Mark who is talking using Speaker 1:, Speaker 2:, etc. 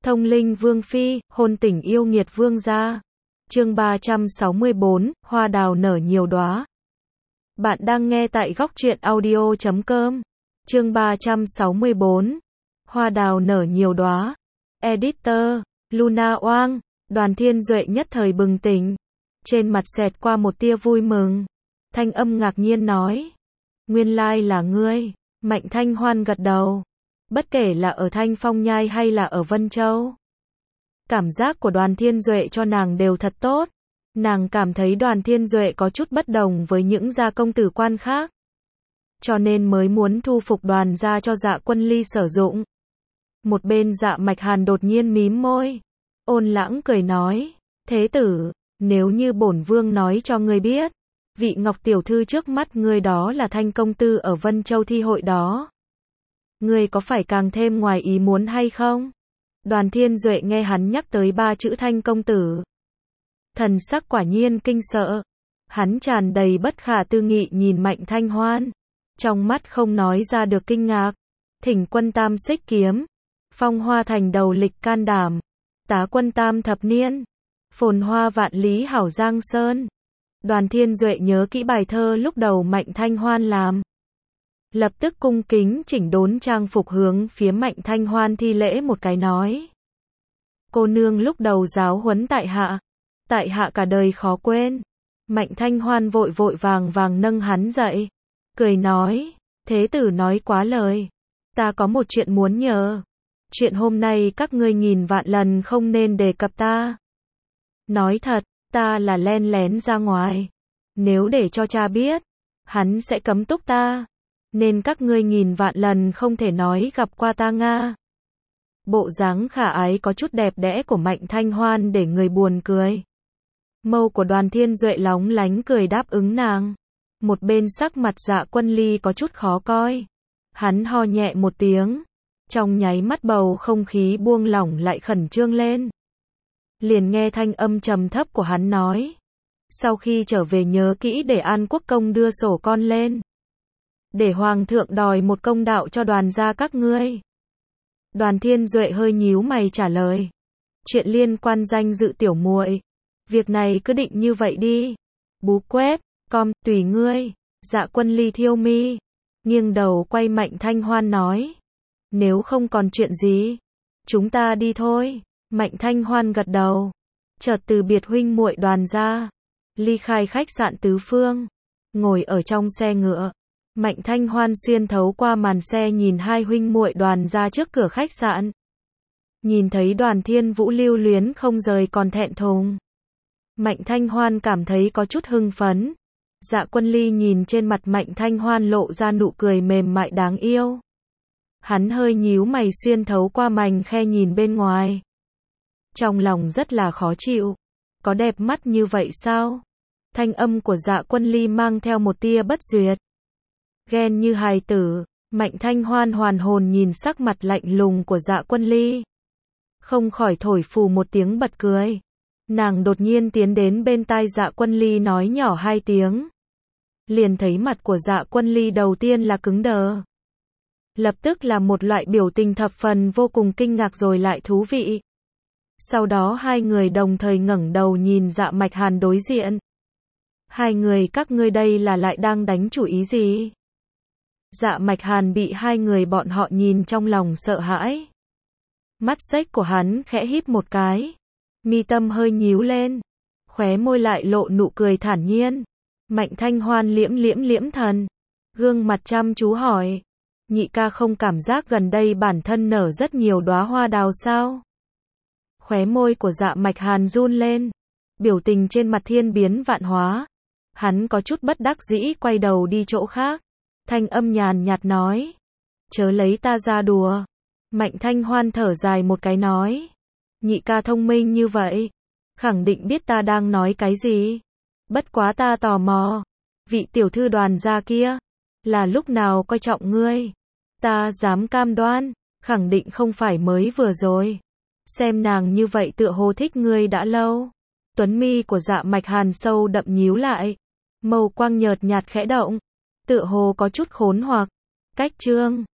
Speaker 1: Thông linh vương phi, hôn tình yêu nghiệt vương gia. Chương 364, hoa đào nở nhiều đóa. Bạn đang nghe tại góc truyện audio.com. Chương 364, hoa đào nở nhiều đóa. Editor, Luna Oang. Đoàn Thiên Duệ nhất thời bừng tỉnh. Trên mặt xẹt qua một tia vui mừng. Thanh âm ngạc nhiên nói. Nguyên lai là ngươi. Mạnh Thanh Hoan gật đầu. Bất kể là ở Thanh Phong Nhai hay là ở Vân Châu. Cảm giác của Đoàn Thiên Duệ cho nàng đều thật tốt. Nàng cảm thấy Đoàn Thiên Duệ có chút bất đồng với những gia công tử quan khác. Cho nên mới muốn thu phục Đoàn gia cho Dạ Quân Ly sử dụng. Một bên Dạ Mạch Hàn đột nhiên mím môi. Ôn Lãng cười nói. Thế tử, nếu như bổn vương nói cho ngươi biết. Vị Ngọc tiểu thư trước mắt ngươi đó là Thanh công tử ở Vân Châu thi hội đó. Ngươi có phải càng thêm ngoài ý muốn hay không? Đoàn Thiên Duệ nghe hắn nhắc tới ba chữ Thanh công tử. Thần sắc quả nhiên kinh sợ. Hắn tràn đầy bất khả tư nghị nhìn Mạnh Thanh Hoan. Trong mắt không nói ra được kinh ngạc. Thỉnh quân tam xích kiếm. Phong hoa thành đầu lịch can đảm. Tá quân tam thập niên. Phồn hoa vạn lý hảo giang sơn. Đoàn Thiên Duệ nhớ kỹ bài thơ lúc đầu Mạnh Thanh Hoan làm. Lập tức cung kính chỉnh đốn trang phục hướng phía Mạnh Thanh Hoan thi lễ một cái nói. Cô nương lúc đầu giáo huấn tại hạ cả đời khó quên. Mạnh Thanh Hoan vội vội vàng nâng hắn dậy. Cười nói, thế tử nói quá lời. Ta có một chuyện muốn nhờ. Chuyện hôm nay các ngươi nghìn vạn lần không nên đề cập ta. Nói thật, ta là len lén ra ngoài. Nếu để cho cha biết, hắn sẽ cấm túc ta. Nên các ngươi nghìn vạn lần không thể nói gặp qua ta nga. Bộ dáng khả ái có chút đẹp đẽ của Mạnh Thanh Hoan để người buồn cười. Mâu của Đoàn Thiên Duệ lóng lánh cười đáp ứng nàng. Một bên sắc mặt Dạ Quân Ly có chút khó coi. Hắn ho nhẹ một tiếng. Trong nháy mắt bầu không khí buông lỏng lại khẩn trương lên. Liền nghe thanh âm trầm thấp của hắn nói. Sau khi trở về nhớ kỹ để An Quốc Công đưa sổ con lên. Để Hoàng thượng đòi một công đạo cho Đoàn gia các ngươi. Đoàn Thiên Duệ hơi nhíu mày trả lời. Chuyện liên quan danh dự tiểu muội. Việc này cứ định như vậy đi. Bú quét, tùy ngươi. Dạ Quân Ly thiêu mi. Nghiêng đầu quay Mạnh Thanh Hoan nói. Nếu không còn chuyện gì, chúng ta đi thôi. Mạnh Thanh Hoan gật đầu. Chợt từ biệt huynh muội Đoàn gia. Ly khai khách sạn tứ phương. Ngồi ở trong xe ngựa. Mạnh Thanh Hoan xuyên thấu qua màn xe nhìn hai huynh muội Đoàn gia trước cửa khách sạn. Nhìn thấy Đoàn Thiên Vũ lưu luyến không rời còn thẹn thùng. Mạnh Thanh Hoan cảm thấy có chút hưng phấn. Dạ Quân Ly nhìn trên mặt Mạnh Thanh Hoan lộ ra nụ cười mềm mại đáng yêu. Hắn hơi nhíu mày xuyên thấu qua mảnh khe nhìn bên ngoài. Trong lòng rất là khó chịu. Có đẹp mắt như vậy sao? Thanh âm của Dạ Quân Ly mang theo một tia bất duyệt. Ghen như hài tử. Mạnh Thanh Hoan hoàn hồn nhìn sắc mặt lạnh lùng của Dạ Quân Ly. Không khỏi thổi phù một tiếng bật cười. Nàng đột nhiên tiến đến bên tai Dạ Quân Ly nói nhỏ hai tiếng. Liền thấy mặt của Dạ Quân Ly đầu tiên là cứng đờ. Lập tức là một loại biểu tình thập phần vô cùng kinh ngạc rồi lại thú vị. Sau đó hai người đồng thời ngẩng đầu nhìn Dạ Mạch Hàn đối diện. Hai người các ngươi đây là lại đang đánh chủ ý gì? Dạ Mạch Hàn bị hai người bọn họ nhìn trong lòng sợ hãi. Mắt xếch của hắn khẽ híp một cái. Mi tâm hơi nhíu lên. Khóe môi lại lộ nụ cười thản nhiên. Mạnh Thanh Hoan liễm thần. Gương mặt chăm chú hỏi. Nhị ca không cảm giác gần đây bản thân nở rất nhiều đóa hoa đào sao? Khóe môi của Dạ Mạch Hàn run lên. Biểu tình trên mặt thiên biến vạn hóa. Hắn có chút bất đắc dĩ quay đầu đi chỗ khác. Thanh âm nhàn nhạt nói. Chớ lấy ta ra đùa. Mạnh Thanh Hoan thở dài một cái nói. Nhị ca thông minh như vậy. Khẳng định biết ta đang nói cái gì. Bất quá ta tò mò. Vị tiểu thư Đoàn gia kia. Là lúc nào coi trọng ngươi. Ta dám cam đoan. Khẳng định không phải mới vừa rồi. Xem nàng như vậy tựa hồ thích ngươi đã lâu. Tuấn mi của Dạ Mạch Hàn sâu đậm nhíu lại. Màu quang nhợt nhạt khẽ động. Tựa hồ có chút khốn hoặc. Cách chương